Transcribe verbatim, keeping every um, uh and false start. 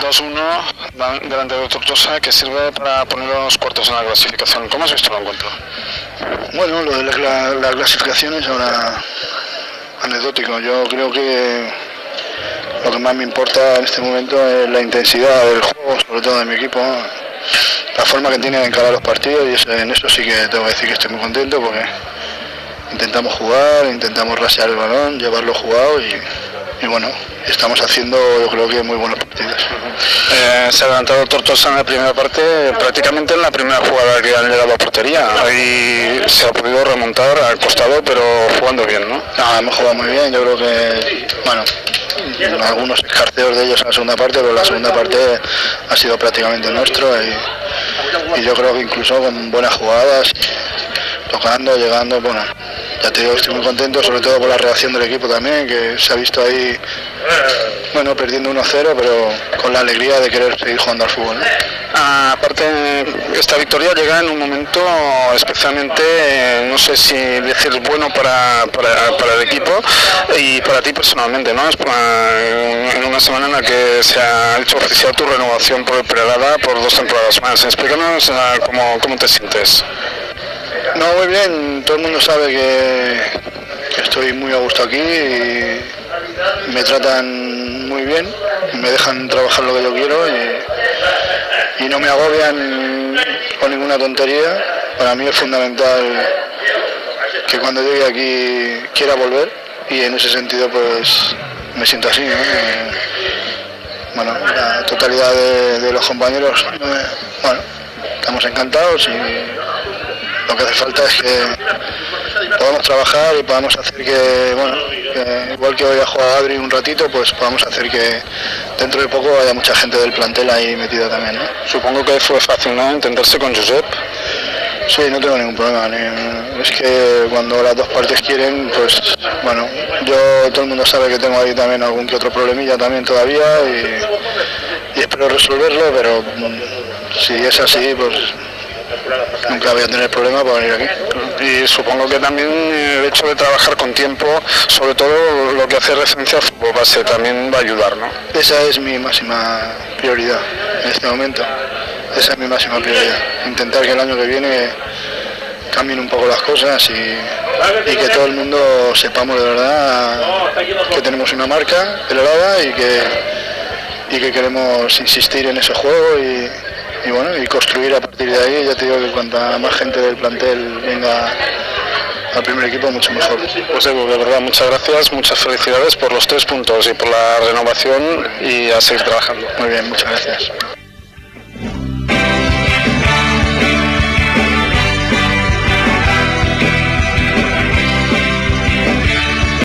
dos uno delante de Tortosa, que sirve para poner los cuartos en la clasificación. ¿Cómo has visto el encuentro? Bueno, lo de la, la, la clasificación es ahora anecdótico. Yo creo que lo que más me importa en este momento es la intensidad del juego, sobre todo de mi equipo, la forma que tiene de encarar los partidos, y eso, en eso sí que tengo que decir que estoy muy contento, porque intentamos jugar, intentamos rasear el balón, llevarlo jugado y, y bueno, estamos haciendo yo creo que muy buenos partidos. Eh, se ha levantado Tortosa en la primera parte, prácticamente en la primera jugada que han llegado a portería. Ahí se ha podido remontar al costado, pero jugando bien, ¿no? No, hemos jugado muy bien, yo creo que, bueno, algunos escarceos de ellos en la segunda parte, pero la segunda parte ha sido prácticamente nuestro y, y yo creo que incluso con buenas jugadas, tocando, llegando, bueno, ya te digo, estoy muy contento, sobre todo por la reacción del equipo también, que se ha visto ahí, bueno, perdiendo uno cero, pero con la alegría de querer seguir jugando al fútbol, ¿no? Ah, aparte, esta victoria llega en un momento especialmente, eh, no sé si decir bueno para, para, para el equipo y para ti personalmente, ¿no? Es para, en una semana en la que se ha hecho oficial tu renovación por el Peralada por dos temporadas más. Explícanos uh, cómo, cómo te sientes. No, muy bien, todo el mundo sabe que, que estoy muy a gusto aquí y me tratan muy bien, me dejan trabajar lo que yo quiero y, y no me agobian con ninguna tontería. Para mí es fundamental que cuando llegue aquí quiera volver y en ese sentido pues me siento así, ¿no? Eh, bueno, la totalidad de, de los compañeros, eh, bueno, estamos encantados y lo que hace falta es que podamos trabajar y podamos hacer que, bueno, que igual que hoy ha jugado Adri un ratito, pues podamos hacer que dentro de poco haya mucha gente del plantel ahí metida también, ¿no? Supongo que fue fácil, ¿no?, entenderse con Josep. Sí, no tengo ningún problema. Es que cuando las dos partes quieren, pues bueno, yo, todo el mundo sabe que tengo ahí también algún que otro problemilla también todavía y, y espero resolverlo, pero si es así, pues nunca voy a tener problema para venir aquí. Y supongo que también el hecho de trabajar con tiempo, sobre todo lo que hace referencia al fútbol base, también va a ayudar, ¿no? Esa es mi máxima prioridad en este momento. Esa es mi máxima prioridad. Intentar que el año que viene cambien un poco las cosas y, y que todo el mundo sepamos de verdad que tenemos una marca Peralada y que, y que queremos insistir en ese juego y y bueno, y construir a partir de ahí. Ya te digo que cuanta más gente del plantel venga al primer equipo, mucho mejor. Pues Edu, de verdad, muchas gracias, muchas felicidades por los tres puntos y por la renovación y a seguir trabajando. Muy bien, muchas gracias.